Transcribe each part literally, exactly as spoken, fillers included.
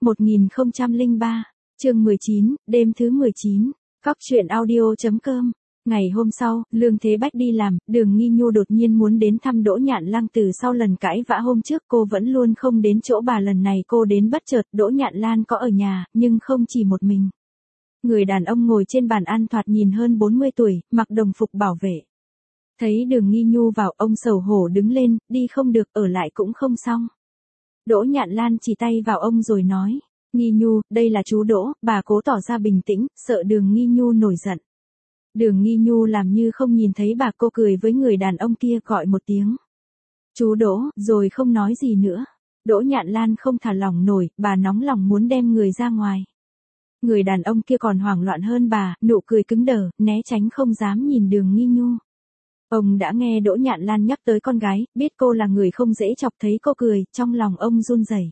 một nghìn không trăm lẻ ba, chương mười chín, đêm thứ mười chín, Cóc truyện audio chấm com. Ngày hôm sau, Lương Thế Bách đi làm, Đường Nghi Nhu đột nhiên muốn đến thăm Đỗ Nhạn Lang. Từ sau lần cãi vã hôm trước cô vẫn luôn không đến chỗ bà, lần này cô đến bất chợt. Đỗ Nhạn Lang có ở nhà, nhưng không chỉ một mình. Người đàn ông ngồi trên bàn ăn thoạt nhìn hơn bốn mươi tuổi, mặc đồng phục bảo vệ. Thấy Đường Nghi Nhu vào, ông xấu hổ đứng lên, đi không được, ở lại cũng không xong. Đỗ Nhạn Lang chỉ tay vào ông rồi nói, Nghi Nhu, đây là chú Đỗ. Bà cố tỏ ra bình tĩnh, sợ Đường Nghi Nhu nổi giận. Đường Nghi Nhu làm như không nhìn thấy bà, cô cười với người đàn ông kia gọi một tiếng. Chú Đỗ, rồi không nói gì nữa. Đỗ Nhạn Lang không thả lỏng nổi, bà nóng lòng muốn đem người ra ngoài. Người đàn ông kia còn hoảng loạn hơn bà, nụ cười cứng đờ, né tránh không dám nhìn Đường Nghi Nhu. Ông đã nghe Đỗ Nhạn Lang nhắc tới con gái, biết cô là người không dễ chọc, thấy cô cười, trong lòng ông run rẩy.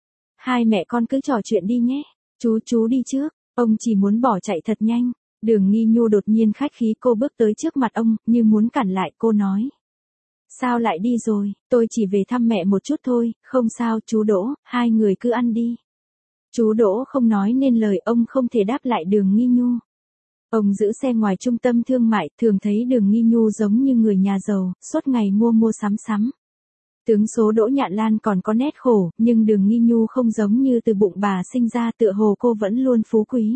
Hai mẹ con cứ trò chuyện đi nhé, chú chú đi trước, ông chỉ muốn bỏ chạy thật nhanh. Đường Nghi Nhu đột nhiên khách khí, cô bước tới trước mặt ông, như muốn cản lại. Cô nói, sao lại đi rồi, tôi chỉ về thăm mẹ một chút thôi. Không sao chú Đỗ, hai người cứ ăn đi. Chú Đỗ không nói nên lời, ông không thể đáp lại Đường Nghi Nhu. Ông giữ xe ngoài trung tâm thương mại, thường thấy Đường Nghi Nhu giống như người nhà giàu, suốt ngày mua mua sắm sắm. Tướng số Đỗ Nhạn Lang còn có nét khổ, nhưng Đường Nghi Nhu không giống như từ bụng bà sinh ra, tựa hồ cô vẫn luôn phú quý.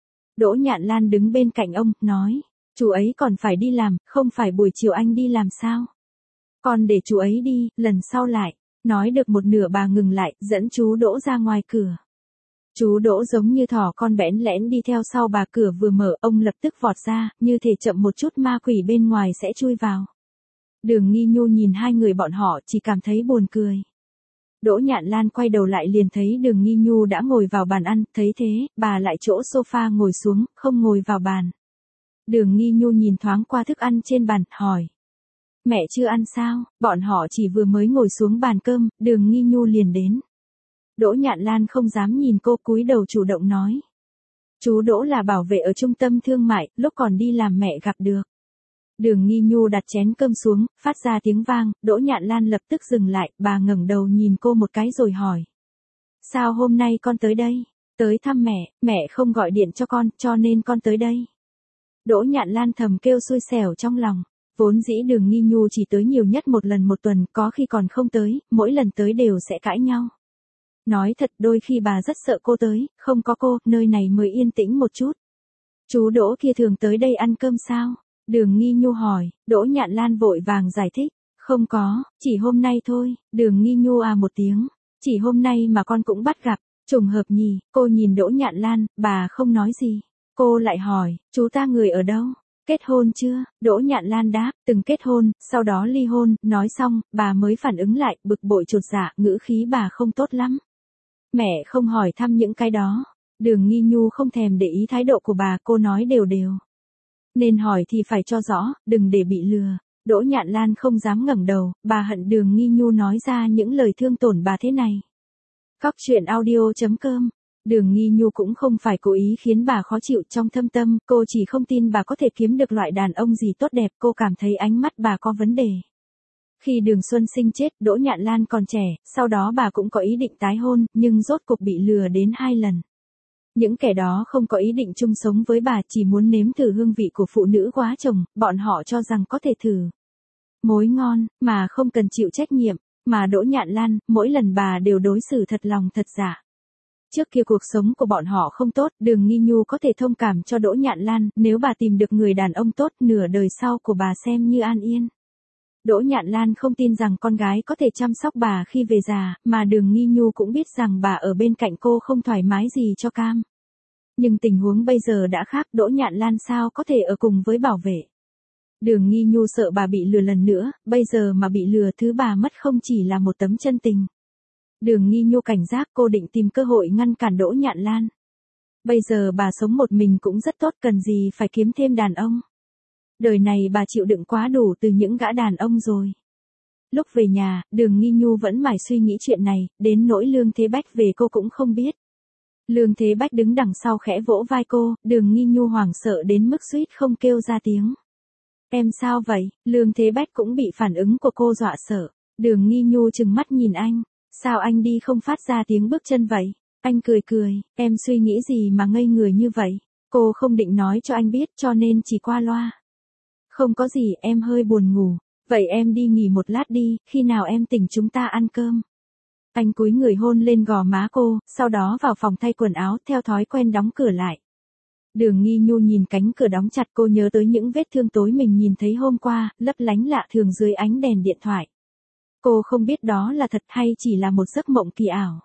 Đỗ Nhạn Lang đứng bên cạnh ông, nói, chú ấy còn phải đi làm, không phải buổi chiều anh đi làm sao? Còn để chú ấy đi, lần sau lại. Nói được một nửa bà ngừng lại, dẫn chú Đỗ ra ngoài cửa. Chú Đỗ giống như thỏ con bẽn lẽn đi theo sau bà, cửa vừa mở, ông lập tức vọt ra, như thể chậm một chút ma quỷ bên ngoài sẽ chui vào. Đường Nghi Nhu nhìn hai người bọn họ, chỉ cảm thấy buồn cười. Đỗ Nhạn Lang quay đầu lại liền thấy Đường Nghi Nhu đã ngồi vào bàn ăn, thấy thế, bà lại chỗ sofa ngồi xuống, không ngồi vào bàn. Đường Nghi Nhu nhìn thoáng qua thức ăn trên bàn, hỏi. Mẹ chưa ăn sao? Bọn họ chỉ vừa mới ngồi xuống bàn cơm, Đường Nghi Nhu liền đến. Đỗ Nhạn Lang không dám nhìn cô, cúi đầu chủ động nói. Chú Đỗ là bảo vệ ở trung tâm thương mại, lúc còn đi làm mẹ gặp được. Đường Nghi Nhu đặt chén cơm xuống, phát ra tiếng vang, Đỗ Nhạn Lang lập tức dừng lại, bà ngẩng đầu nhìn cô một cái rồi hỏi. Sao hôm nay con tới đây? Tới thăm mẹ, mẹ không gọi điện cho con, cho nên con tới đây. Đỗ Nhạn Lang thầm kêu xui xẻo trong lòng, vốn dĩ Đường Nghi Nhu chỉ tới nhiều nhất một lần một tuần, có khi còn không tới, mỗi lần tới đều sẽ cãi nhau. Nói thật, đôi khi bà rất sợ cô tới, không có cô, nơi này mới yên tĩnh một chút. Chú Đỗ kia thường tới đây ăn cơm sao? Đường Nghi Nhu hỏi. Đỗ Nhạn Lang vội vàng giải thích. Không có, chỉ hôm nay thôi. Đường Nghi Nhu à một tiếng. Chỉ hôm nay mà con cũng bắt gặp. Trùng hợp nhỉ. Cô nhìn Đỗ Nhạn Lang, bà không nói gì. Cô lại hỏi, chú ta người ở đâu? Kết hôn chưa? Đỗ Nhạn Lang đáp, từng kết hôn, sau đó ly hôn. Nói xong, bà mới phản ứng lại, bực bội chột dạ, ngữ khí bà không tốt lắm. Mẹ không hỏi thăm những cái đó. Đường Nghi Nhu không thèm để ý thái độ của bà, cô nói đều đều. Nên hỏi thì phải cho rõ, đừng để bị lừa. Đỗ Nhạn Lang không dám ngẩng đầu, bà hận Đường Nghi Nhu nói ra những lời thương tổn bà thế này. Cóc truyện audio chấm com. Đường Nghi Nhu cũng không phải cố ý khiến bà khó chịu, trong thâm tâm, cô chỉ không tin bà có thể kiếm được loại đàn ông gì tốt đẹp, cô cảm thấy ánh mắt bà có vấn đề. Khi Đường Xuân Sinh chết, Đỗ Nhạn Lang còn trẻ, sau đó bà cũng có ý định tái hôn, nhưng rốt cục bị lừa đến hai lần. Những kẻ đó không có ý định chung sống với bà, chỉ muốn nếm thử hương vị của phụ nữ quá chồng, bọn họ cho rằng có thể thử mối ngon, mà không cần chịu trách nhiệm, mà Đỗ Nhạn Lang, mỗi lần bà đều đối xử thật lòng thật dạ. Trước kia cuộc sống của bọn họ không tốt, Đường Nghi Nhu có thể thông cảm cho Đỗ Nhạn Lang, nếu bà tìm được người đàn ông tốt, nửa đời sau của bà xem như an yên. Đỗ Nhạn Lang không tin rằng con gái có thể chăm sóc bà khi về già, mà Đường Nghi Nhu cũng biết rằng bà ở bên cạnh cô không thoải mái gì cho cam. Nhưng tình huống bây giờ đã khác, Đỗ Nhạn Lang sao có thể ở cùng với bảo vệ. Đường Nghi Nhu sợ bà bị lừa lần nữa, bây giờ mà bị lừa, thứ bà mất không chỉ là một tấm chân tình. Đường Nghi Nhu cảnh giác, cô định tìm cơ hội ngăn cản Đỗ Nhạn Lang. Bây giờ bà sống một mình cũng rất tốt, cần gì phải kiếm thêm đàn ông. Đời này bà chịu đựng quá đủ từ những gã đàn ông rồi. Lúc về nhà, Đường Nghi Nhu vẫn mải suy nghĩ chuyện này, đến nỗi Lương Thế Bách về cô cũng không biết. Lương Thế Bách đứng đằng sau khẽ vỗ vai cô, Đường Nghi Nhu hoảng sợ đến mức suýt không kêu ra tiếng. Em sao vậy? Lương Thế Bách cũng bị phản ứng của cô dọa sợ. Đường Nghi Nhu trừng mắt nhìn anh. Sao anh đi không phát ra tiếng bước chân vậy? Anh cười cười, em suy nghĩ gì mà ngây người như vậy? Cô không định nói cho anh biết cho nên chỉ qua loa. Không có gì, em hơi buồn ngủ. Vậy em đi nghỉ một lát đi, khi nào em tỉnh chúng ta ăn cơm. Anh cúi người hôn lên gò má cô, sau đó vào phòng thay quần áo, theo thói quen đóng cửa lại. Đường Nghi Nhu nhìn cánh cửa đóng chặt, cô nhớ tới những vết thương tối mình nhìn thấy hôm qua, lấp lánh lạ thường dưới ánh đèn điện thoại. Cô không biết đó là thật hay chỉ là một giấc mộng kỳ ảo.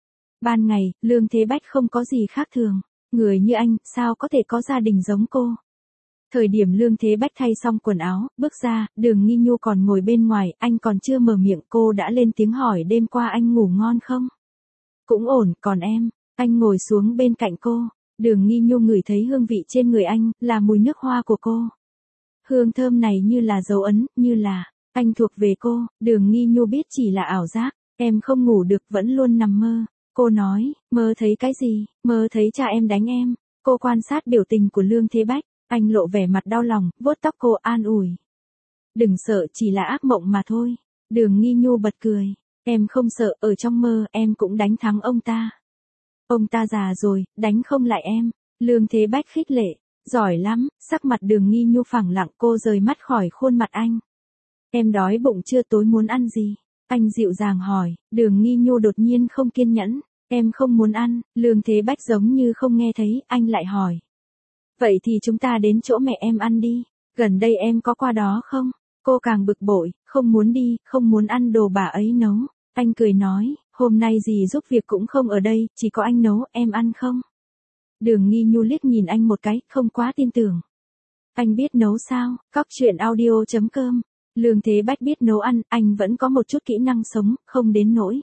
Ban ngày, Lương Thế Bách không có gì khác thường. Người như anh, sao có thể có gia đình giống cô? Thời điểm Lương Thế Bách thay xong quần áo, bước ra, Đường Nghi Nhu còn ngồi bên ngoài, anh còn chưa mở miệng, cô đã lên tiếng hỏi đêm qua anh ngủ ngon không? Cũng ổn, còn em? Anh ngồi xuống bên cạnh cô. Đường Nghi Nhu ngửi thấy hương vị trên người anh, là mùi nước hoa của cô. Hương thơm này như là dấu ấn, như là anh thuộc về cô. Đường Nghi Nhu biết chỉ là ảo giác, em không ngủ được, vẫn luôn nằm mơ. Cô nói, mơ thấy cái gì? Mơ thấy cha em đánh em. Cô quan sát biểu tình của Lương Thế Bách, anh lộ vẻ mặt đau lòng, vuốt tóc cô an ủi. Đừng sợ, chỉ là ác mộng mà thôi. Đường Nghi Nhu bật cười, em không sợ, ở trong mơ em cũng đánh thắng ông ta. Ông ta già rồi, đánh không lại em. Lương Thế Bách khích lệ, giỏi lắm. Sắc mặt Đường Nghi Nhu phẳng lặng, cô rời mắt khỏi khuôn mặt anh. Em đói bụng chưa, tối muốn ăn gì? Anh dịu dàng hỏi. Đường Nghi Nhu đột nhiên không kiên nhẫn, em không muốn ăn. Lương Thế Bách giống như không nghe thấy, anh lại hỏi. Vậy thì chúng ta đến chỗ mẹ em ăn đi, gần đây em có qua đó không? Cô càng bực bội, không muốn đi, không muốn ăn đồ bà ấy nấu. Anh cười nói, hôm nay dì giúp việc cũng không ở đây, chỉ có anh nấu, em ăn không? Đường Nghi Nhu liếc nhìn anh một cái, không quá tin tưởng. Anh biết nấu sao? Cóc truyện audio chấm com. Lương Thế Bách biết nấu ăn, anh vẫn có một chút kỹ năng sống, không đến nỗi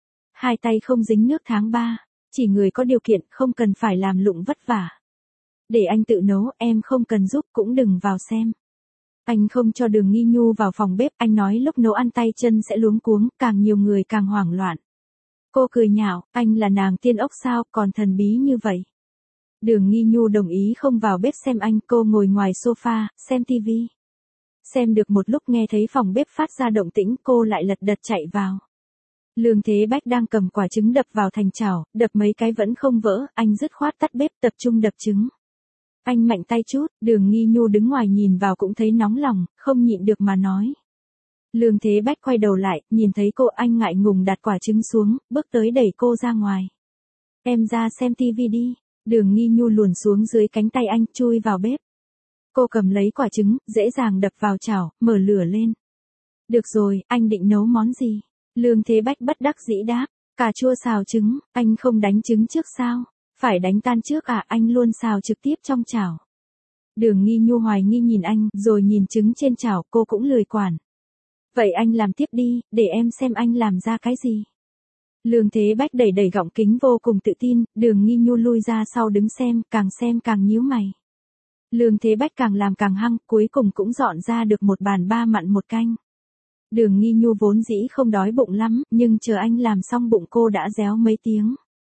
hai tay không dính nước tháng ba, chỉ người có điều kiện, không cần phải làm lụng vất vả. Để anh tự nấu, em không cần giúp, cũng đừng vào xem. Anh không cho Đường Nghi Nhu vào phòng bếp, anh nói lúc nấu ăn tay chân sẽ luống cuống, càng nhiều người càng hoảng loạn. Cô cười nhạo, anh là nàng tiên ốc sao, còn thần bí như vậy. Đường Nghi Nhu đồng ý không vào bếp xem anh, cô ngồi ngoài sofa, xem tivi. Xem được một lúc nghe thấy phòng bếp phát ra động tĩnh, cô lại lật đật chạy vào. Lương Thế Bách đang cầm quả trứng đập vào thành chảo, đập mấy cái vẫn không vỡ, anh dứt khoát tắt bếp tập trung đập trứng. Anh mạnh tay chút, Đường Nghi Nhu đứng ngoài nhìn vào cũng thấy nóng lòng, không nhịn được mà nói. Lương Thế Bách quay đầu lại, nhìn thấy cô, anh ngại ngùng đặt quả trứng xuống, bước tới đẩy cô ra ngoài. Em ra xem tivi đi. Đường Nghi Nhu luồn xuống dưới cánh tay anh, chui vào bếp. Cô cầm lấy quả trứng, dễ dàng đập vào chảo, mở lửa lên. Được rồi, anh định nấu món gì? Lương Thế Bách bất đắc dĩ đáp, cà chua xào trứng. Anh không đánh trứng trước sao? Phải đánh tan trước à, anh luôn xào trực tiếp trong chảo. Đường Nghi Nhu hoài nghi nhìn anh, rồi nhìn trứng trên chảo, cô cũng lười quản. Vậy anh làm tiếp đi, để em xem anh làm ra cái gì. Lương Thế Bách đẩy đẩy gọng kính vô cùng tự tin, Đường Nghi Nhu lui ra sau đứng xem, càng xem càng nhíu mày. Lương Thế Bách càng làm càng hăng, cuối cùng cũng dọn ra được một bàn ba mặn một canh. Đường Nghi Nhu vốn dĩ không đói bụng lắm, nhưng chờ anh làm xong bụng cô đã réo mấy tiếng.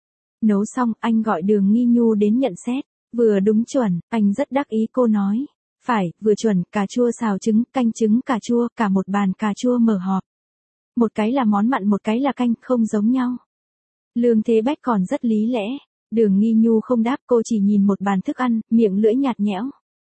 Nấu xong, anh gọi Đường Nghi Nhu đến nhận xét. Vừa đúng chuẩn, anh rất đắc ý, cô nói. Phải, vừa chuẩn, cà chua xào trứng, canh trứng cà chua, cả một bàn cà chua mở họp. Một cái là món mặn, một cái là canh, không giống nhau. Lương Thế Bách còn rất lý lẽ. Đường Nghi Nhu không đáp, cô chỉ nhìn một bàn thức ăn, miệng lưỡi nhạt nhẽo.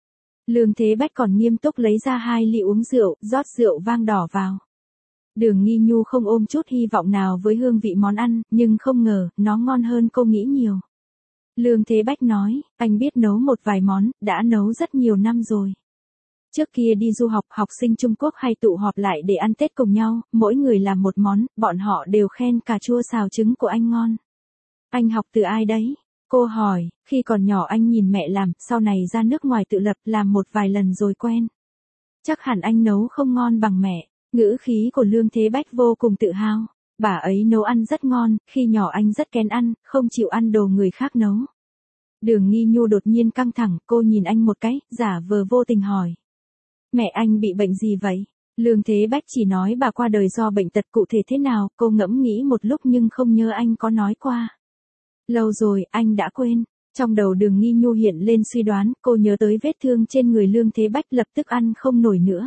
Lương Thế Bách còn nghiêm túc lấy ra hai ly uống rượu, rót rượu vang đỏ vào. Đường Nghi Nhu không ôm chút hy vọng nào với hương vị món ăn, nhưng không ngờ, nó ngon hơn cô nghĩ nhiều. Lương Thế Bách nói, anh biết nấu một vài món, đã nấu rất nhiều năm rồi. Trước kia đi du học, học sinh Trung Quốc hay tụ họp lại để ăn Tết cùng nhau, mỗi người làm một món, bọn họ đều khen cà chua xào trứng của anh ngon. Anh học từ ai đấy? Cô hỏi, khi còn nhỏ anh nhìn mẹ làm, sau này ra nước ngoài tự lập, làm một vài lần rồi quen. Chắc hẳn anh nấu không ngon bằng mẹ. Ngữ khí của Lương Thế Bách vô cùng tự hào. Bà ấy nấu ăn rất ngon, khi nhỏ anh rất kén ăn, không chịu ăn đồ người khác nấu. Đường Nghi Nhu đột nhiên căng thẳng, cô nhìn anh một cái, giả vờ vô tình hỏi. Mẹ anh bị bệnh gì vậy? Lương Thế Bách chỉ nói bà qua đời do bệnh tật, cụ thể thế nào, cô ngẫm nghĩ một lúc nhưng không nhớ anh có nói qua. Lâu rồi, anh đã quên. Trong đầu Đường Nghi Nhu hiện lên suy đoán, cô nhớ tới vết thương trên người Lương Thế Bách, lập tức ăn không nổi nữa.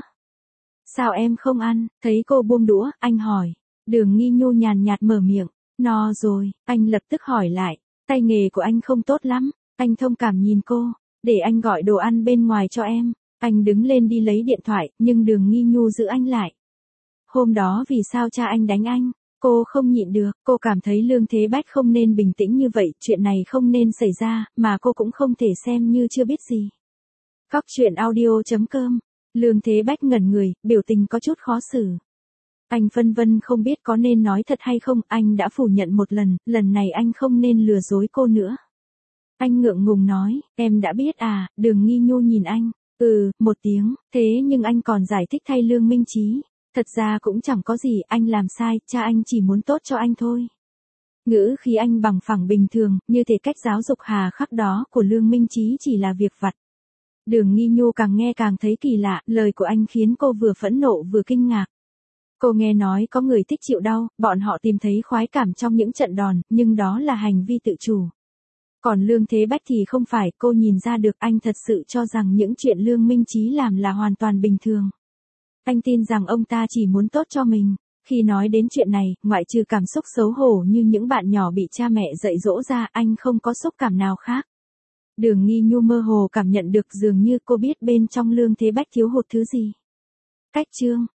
Sao em không ăn? Thấy cô buông đũa, anh hỏi. Đường Nghi Nhu nhàn nhạt mở miệng. No rồi, anh lập tức hỏi lại. Tay nghề của anh không tốt lắm, anh thông cảm nhìn cô, để anh gọi đồ ăn bên ngoài cho em. Anh đứng lên đi lấy điện thoại, nhưng Đường Nghi Nhu giữ anh lại. Hôm đó vì sao cha anh đánh anh? Cô không nhịn được, cô cảm thấy Lương Thế Bách không nên bình tĩnh như vậy, chuyện này không nên xảy ra, mà cô cũng không thể xem như chưa biết gì. Cóc truyện audio chấm com. Lương Thế Bách ngẩn người, biểu tình có chút khó xử. Anh phân vân không biết có nên nói thật hay không, anh đã phủ nhận một lần, lần này anh không nên lừa dối cô nữa. Anh ngượng ngùng nói, em đã biết à, Đường Nghi Nhu nhìn anh, ừ, một tiếng, thế nhưng anh còn giải thích thay Lương Minh Chí. Thật ra cũng chẳng có gì, anh làm sai, cha anh chỉ muốn tốt cho anh thôi. Ngữ khí anh bằng phẳng bình thường, như thể cách giáo dục hà khắc đó của Lương Minh Chí chỉ là việc vặt. Đường Nghi Nhu càng nghe càng thấy kỳ lạ, lời của anh khiến cô vừa phẫn nộ vừa kinh ngạc. Cô nghe nói có người thích chịu đau, bọn họ tìm thấy khoái cảm trong những trận đòn, nhưng đó là hành vi tự chủ. Còn Lương Thế Bách thì không phải, cô nhìn ra được anh thật sự cho rằng những chuyện Lương Minh Chí làm là hoàn toàn bình thường. Anh tin rằng ông ta chỉ muốn tốt cho mình. Khi nói đến chuyện này, ngoại trừ cảm xúc xấu hổ như những bạn nhỏ bị cha mẹ dạy dỗ ra, anh không có xúc cảm nào khác. Đường Nghi Nhu mơ hồ cảm nhận được dường như cô biết bên trong Lương Thế Bách thiếu hụt thứ gì. Cách chương